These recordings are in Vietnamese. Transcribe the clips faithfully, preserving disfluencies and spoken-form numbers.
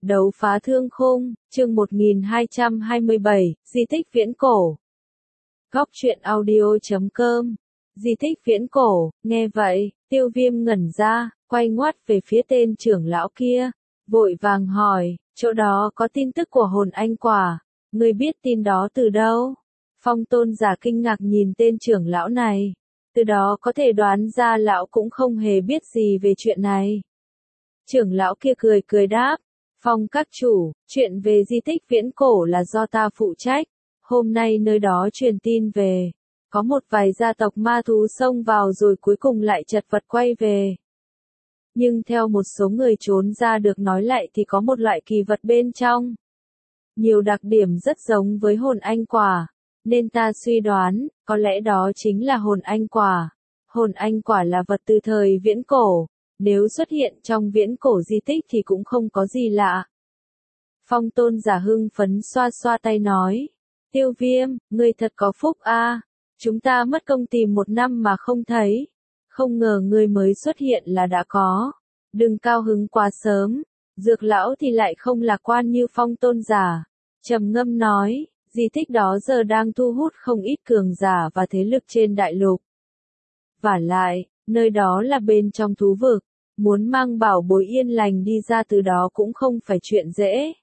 Đấu phá thương khung, chương một nghìn hai trăm hai mươi bảy, di tích viễn cổ. Góc truyện audio chấm com. Di tích viễn cổ, nghe vậy, Tiêu Viêm ngẩn ra, quay ngoắt về phía tên trưởng lão kia, vội vàng hỏi, chỗ đó có tin tức của hồn anh quả, ngươi biết tin đó từ đâu? Phong Tôn giả kinh ngạc nhìn tên trưởng lão này, từ đó có thể đoán ra lão cũng không hề biết gì về chuyện này. Trưởng lão kia cười cười đáp, Phong các chủ, chuyện về di tích viễn cổ là do ta phụ trách, hôm nay nơi đó truyền tin về, có một vài gia tộc ma thú xông vào rồi cuối cùng lại chật vật quay về. Nhưng theo một số người trốn ra được nói lại thì có một loại kỳ vật bên trong. Nhiều đặc điểm rất giống với hồn anh quả, nên ta suy đoán, có lẽ đó chính là hồn anh quả. Hồn anh quả là vật từ thời viễn cổ, nếu xuất hiện trong viễn cổ di tích thì cũng không có gì lạ. Phong Tôn giả hưng phấn xoa xoa tay nói, Tiêu Viêm, ngươi thật có phúc a, chúng ta mất công tìm một năm mà không thấy, không ngờ ngươi mới xuất hiện là đã có, đừng cao hứng quá sớm. Dược lão thì lại không lạc quan như Phong Tôn giả, trầm ngâm nói, di tích đó giờ đang thu hút không ít cường giả và thế lực trên đại lục. Vả lại, nơi đó là bên trong thú vực, muốn mang bảo bối yên lành đi ra từ đó cũng không phải chuyện dễ.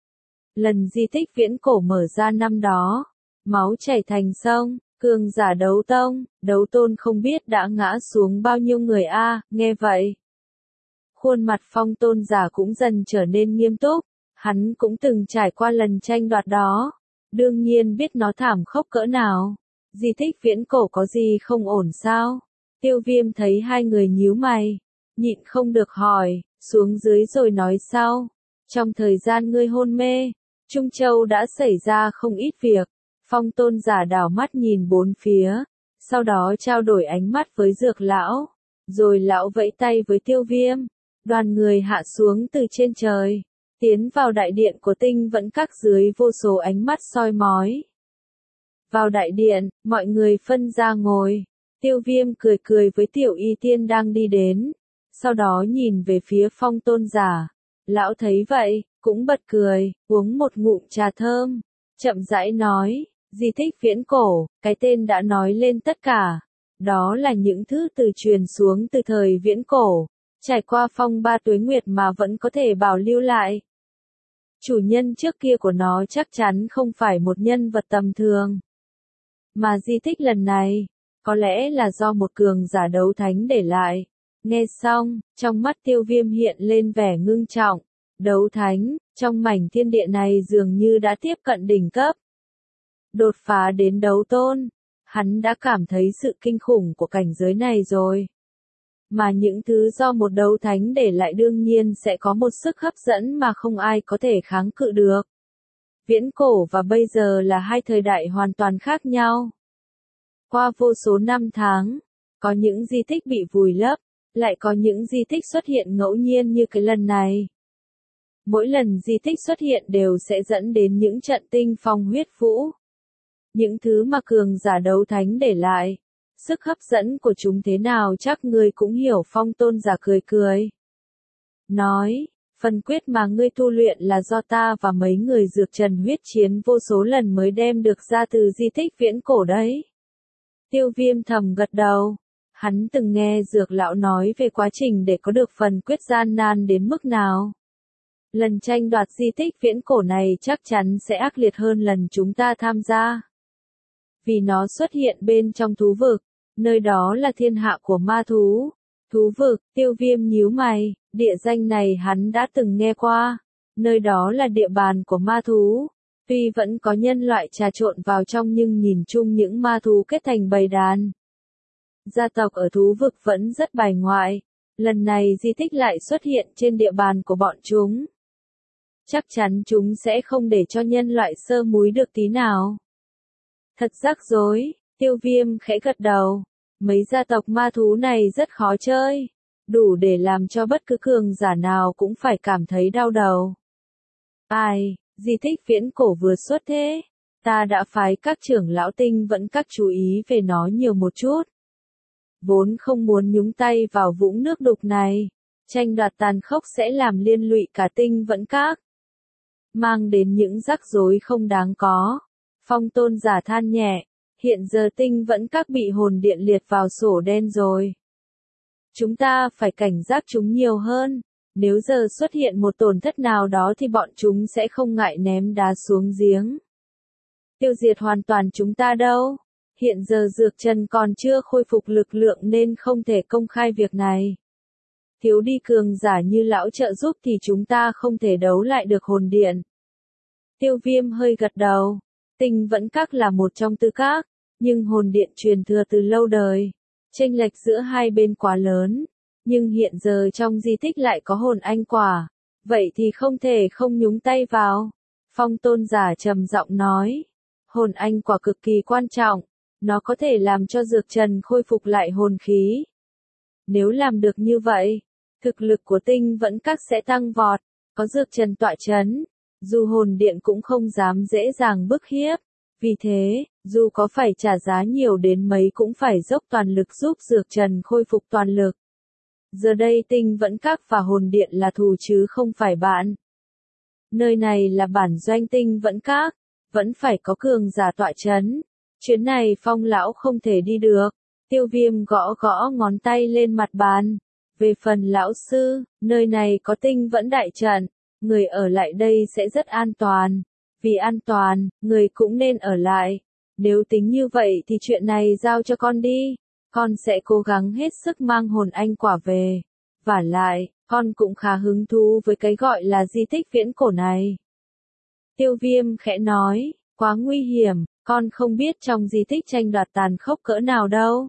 Lần di tích viễn cổ mở ra năm đó, máu chảy thành sông, cường giả đấu tông, đấu tôn không biết đã ngã xuống bao nhiêu người a. Nghe vậy, khuôn mặt Phong Tôn giả cũng dần trở nên nghiêm túc, hắn cũng từng trải qua lần tranh đoạt đó, đương nhiên biết nó thảm khốc cỡ nào. Di tích viễn cổ có gì không ổn sao? Tiêu Viêm thấy hai người nhíu mày, nhịn không được hỏi, xuống dưới rồi nói sau. Trong thời gian ngươi hôn mê, Trung Châu đã xảy ra không ít việc. Phong Tôn giả đảo mắt nhìn bốn phía, sau đó trao đổi ánh mắt với Dược lão, rồi lão vẫy tay với Tiêu Viêm. Đoàn người hạ xuống từ trên trời, tiến vào đại điện của Tinh Vẫn Các dưới vô số ánh mắt soi mói. Vào đại điện, mọi người phân ra ngồi. Tiêu Viêm cười cười với Tiểu Y Tiên đang đi đến, sau đó nhìn về phía Phong Tôn giả. Lão thấy vậy, cũng bật cười, uống một ngụm trà thơm, chậm rãi nói, di tích viễn cổ, cái tên đã nói lên tất cả. Đó là những thứ từ truyền xuống từ thời viễn cổ, trải qua phong ba tuế nguyệt mà vẫn có thể bảo lưu lại. Chủ nhân trước kia của nó chắc chắn không phải một nhân vật tầm thường. Mà di tích lần này, có lẽ là do một cường giả đấu thánh để lại. Nghe xong, trong mắt Tiêu Viêm hiện lên vẻ ngưng trọng. Đấu thánh, trong mảnh thiên địa này dường như đã tiếp cận đỉnh cấp. Đột phá đến đấu tôn, hắn đã cảm thấy sự kinh khủng của cảnh giới này rồi. Mà những thứ do một đấu thánh để lại đương nhiên sẽ có một sức hấp dẫn mà không ai có thể kháng cự được. Viễn cổ và bây giờ là hai thời đại hoàn toàn khác nhau. Qua vô số năm tháng, có những di tích bị vùi lấp, lại có những di tích xuất hiện ngẫu nhiên như cái lần này. Mỗi lần di tích xuất hiện đều sẽ dẫn đến những trận tinh phong huyết vũ. Những thứ mà cường giả đấu thánh để lại, sức hấp dẫn của chúng thế nào chắc ngươi cũng hiểu. Phong Tôn giả cười cười. Nói, phần quyết mà ngươi tu luyện là do ta và mấy người dược trần huyết chiến vô số lần mới đem được ra từ di tích viễn cổ đấy. Tiêu Viêm thầm gật đầu. Hắn từng nghe Dược lão nói về quá trình để có được phần quyết gian nan đến mức nào. Lần tranh đoạt di tích viễn cổ này chắc chắn sẽ ác liệt hơn lần chúng ta tham gia. Vì nó xuất hiện bên trong thú vực, nơi đó là thiên hạ của ma thú. Thú vực, Tiêu Viêm nhíu mày, địa danh này hắn đã từng nghe qua. Nơi đó là địa bàn của ma thú. Tuy vẫn có nhân loại trà trộn vào trong nhưng nhìn chung những ma thú kết thành bầy đàn. Gia tộc ở thú vực vẫn rất bài ngoại. Lần này di tích lại xuất hiện trên địa bàn của bọn chúng. Chắc chắn chúng sẽ không để cho nhân loại sơ múi được tí nào. Thật rắc rối, Tiêu Viêm khẽ gật đầu. Mấy gia tộc ma thú này rất khó chơi. Đủ để làm cho bất cứ cường giả nào cũng phải cảm thấy đau đầu. Ai, di tích viễn cổ vừa xuất thế. Ta đã phái các trưởng lão Tinh Vẫn Các chú ý về nó nhiều một chút. Vốn không muốn nhúng tay vào vũng nước đục này. Tranh đoạt tàn khốc sẽ làm liên lụy cả Tinh Vẫn Các. mang đến những rắc rối không đáng có. Phong tôn giả than nhẹ, hiện giờ tinh vẫn các bị hồn điện liệt vào sổ đen rồi. Chúng ta phải cảnh giác chúng nhiều hơn, nếu giờ xuất hiện một tổn thất nào đó thì bọn chúng sẽ không ngại ném đá xuống giếng. Tiêu diệt hoàn toàn chúng ta đâu, hiện giờ Dược Trần còn chưa khôi phục lực lượng nên không thể công khai việc này. Thiếu đi cường giả như lão trợ giúp thì chúng ta không thể đấu lại được hồn điện. Tiêu Viêm hơi gật đầu, tinh vẫn các là một trong tứ các, nhưng hồn điện truyền thừa từ lâu đời. Chênh lệch giữa hai bên quá lớn, nhưng hiện giờ trong di tích lại có hồn anh quả, vậy thì không thể không nhúng tay vào. Phong tôn giả trầm giọng nói, hồn anh quả cực kỳ quan trọng, nó có thể làm cho Dược Trần khôi phục lại hồn khí. Nếu làm được như vậy, thực lực của tinh vẫn các sẽ tăng vọt, có Dược Trần tọa chấn, dù hồn điện cũng không dám dễ dàng bức hiếp. Vì thế, dù có phải trả giá nhiều đến mấy cũng phải dốc toàn lực giúp Dược Trần khôi phục toàn lực. Giờ đây tinh vẫn các và hồn điện là thù chứ không phải bạn. Nơi này là bản doanh tinh vẫn các, vẫn phải có cường giả tọa chấn. Chuyến này Phong lão không thể đi được. Tiêu Viêm gõ gõ ngón tay lên mặt bàn. Về phần lão sư, nơi này có tinh vẫn đại trận, người ở lại đây sẽ rất an toàn. Vì an toàn, người cũng nên ở lại. Nếu tính như vậy thì chuyện này giao cho con đi. Con sẽ cố gắng hết sức mang hồn anh quả về. Vả lại, con cũng khá hứng thú với cái gọi là di tích viễn cổ này. Tiêu Viêm khẽ nói, quá nguy hiểm, con không biết trong di tích tranh đoạt tàn khốc cỡ nào đâu.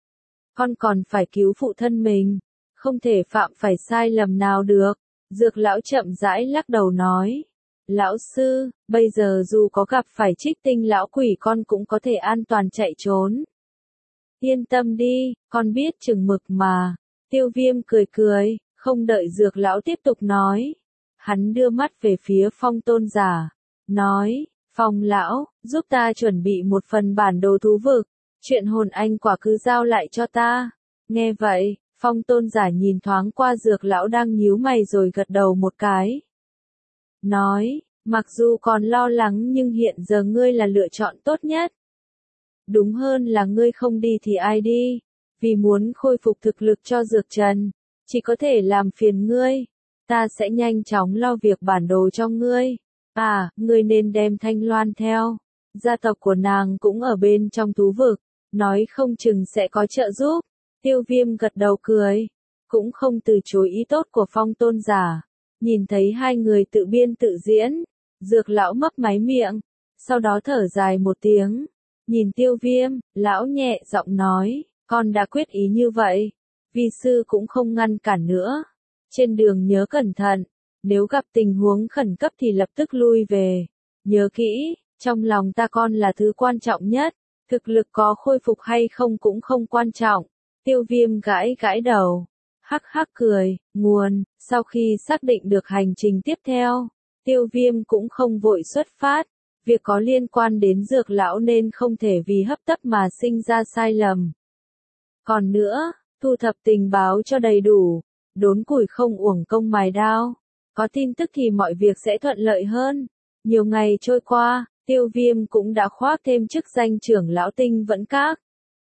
Con còn phải cứu phụ thân mình, không thể phạm phải sai lầm nào được. Dược lão chậm rãi lắc đầu nói. Lão sư, bây giờ dù có gặp phải trích tinh lão quỷ con cũng có thể an toàn chạy trốn. Yên tâm đi, con biết chừng mực mà. Tiêu Viêm cười cười, không đợi dược lão tiếp tục nói. Hắn đưa mắt về phía Phong tôn giả, nói, Phong lão, giúp ta chuẩn bị một phần bản đồ thú vực, chuyện hồn anh quả cứ giao lại cho ta. Nghe vậy, Phong tôn giả nhìn thoáng qua dược lão đang nhíu mày rồi gật đầu một cái. Nói, mặc dù còn lo lắng nhưng hiện giờ ngươi là lựa chọn tốt nhất. Đúng hơn là ngươi không đi thì ai đi, vì muốn khôi phục thực lực cho Dược Trần, chỉ có thể làm phiền ngươi. Ta sẽ nhanh chóng lo việc bản đồ cho ngươi. À, ngươi nên đem Thanh Loan theo. Gia tộc của nàng cũng ở bên trong thú vực, nói không chừng sẽ có trợ giúp. Tiêu Viêm gật đầu cười, cũng không từ chối ý tốt của Phong tôn giả. Nhìn thấy hai người tự biên tự diễn, dược lão mấp máy miệng, sau đó thở dài một tiếng. Nhìn Tiêu Viêm, lão nhẹ giọng nói, con đã quyết ý như vậy, vi sư cũng không ngăn cản nữa. Trên đường nhớ cẩn thận, nếu gặp tình huống khẩn cấp thì lập tức lui về. Nhớ kỹ, trong lòng ta con là thứ quan trọng nhất, thực lực có khôi phục hay không cũng không quan trọng. Tiêu Viêm gãi gãi đầu, hắc hắc cười, nguồn, sau khi xác định được hành trình tiếp theo, Tiêu Viêm cũng không vội xuất phát. Việc có liên quan đến dược lão nên không thể vì hấp tấp mà sinh ra sai lầm. Còn nữa, thu thập tình báo cho đầy đủ, đốn củi không uổng công mài đao. Có tin tức thì mọi việc sẽ thuận lợi hơn. Nhiều ngày trôi qua, Tiêu Viêm cũng đã khoác thêm chức danh trưởng lão tinh vẫn các.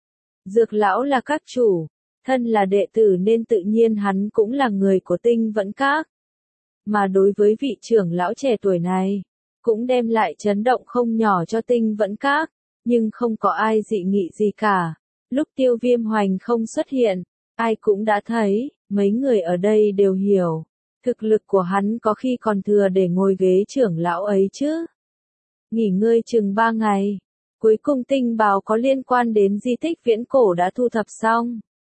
Dược lão là các chủ, thân là đệ tử nên tự nhiên hắn cũng là người của tinh vẫn các. Mà đối với vị trưởng lão trẻ tuổi này, cũng đem lại chấn động không nhỏ cho tinh vẫn các, nhưng không có ai dị nghị gì cả. Lúc Tiêu Viêm hoành không xuất hiện, ai cũng đã thấy, mấy người ở đây đều hiểu, thực lực của hắn có khi còn thừa để ngồi ghế trưởng lão ấy chứ. Nghỉ ngơi chừng ba ngày, cuối cùng tình báo có liên quan đến di tích viễn cổ đã thu thập xong.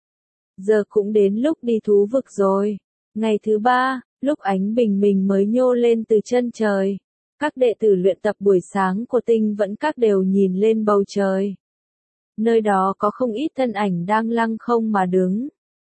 Giờ cũng đến lúc đi thú vực rồi. Ngày thứ ba, lúc ánh bình minh mới nhô lên từ chân trời, các đệ tử luyện tập buổi sáng của tinh vẫn các đều nhìn lên bầu trời. Nơi đó có không ít thân ảnh đang lăng không mà đứng.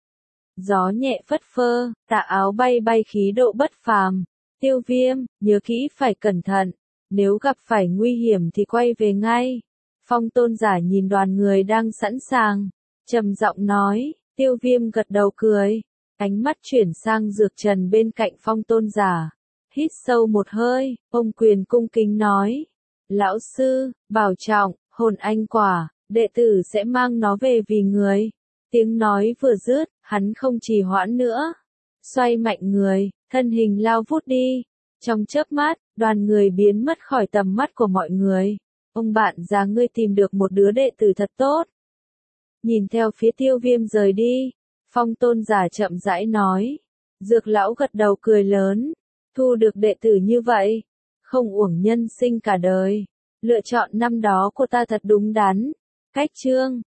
Gió nhẹ phất phơ, tà áo bay bay khí độ bất phàm. Tiêu Viêm, nhớ kỹ phải cẩn thận, nếu gặp phải nguy hiểm thì quay về ngay. Phong tôn giả nhìn đoàn người đang sẵn sàng, trầm giọng nói. Tiêu Viêm gật đầu cười, ánh mắt chuyển sang Dược Trần bên cạnh Phong tôn giả. Hít sâu một hơi, ông Quyền cung kính nói. Lão sư, bảo trọng, hồn anh quả, đệ tử sẽ mang nó về vì người. Tiếng nói vừa dứt, hắn không trì hoãn nữa. Xoay mạnh người, thân hình lao vút đi. Trong chớp mắt, đoàn người biến mất khỏi tầm mắt của mọi người. Ông bạn già ngươi tìm được một đứa đệ tử thật tốt. Nhìn theo phía Tiêu Viêm rời đi, Phong Tôn giả chậm rãi nói. Dược lão gật đầu cười lớn. Thu được đệ tử như vậy, không uổng nhân sinh cả đời. Lựa chọn năm đó của ta thật đúng đắn. Cách chương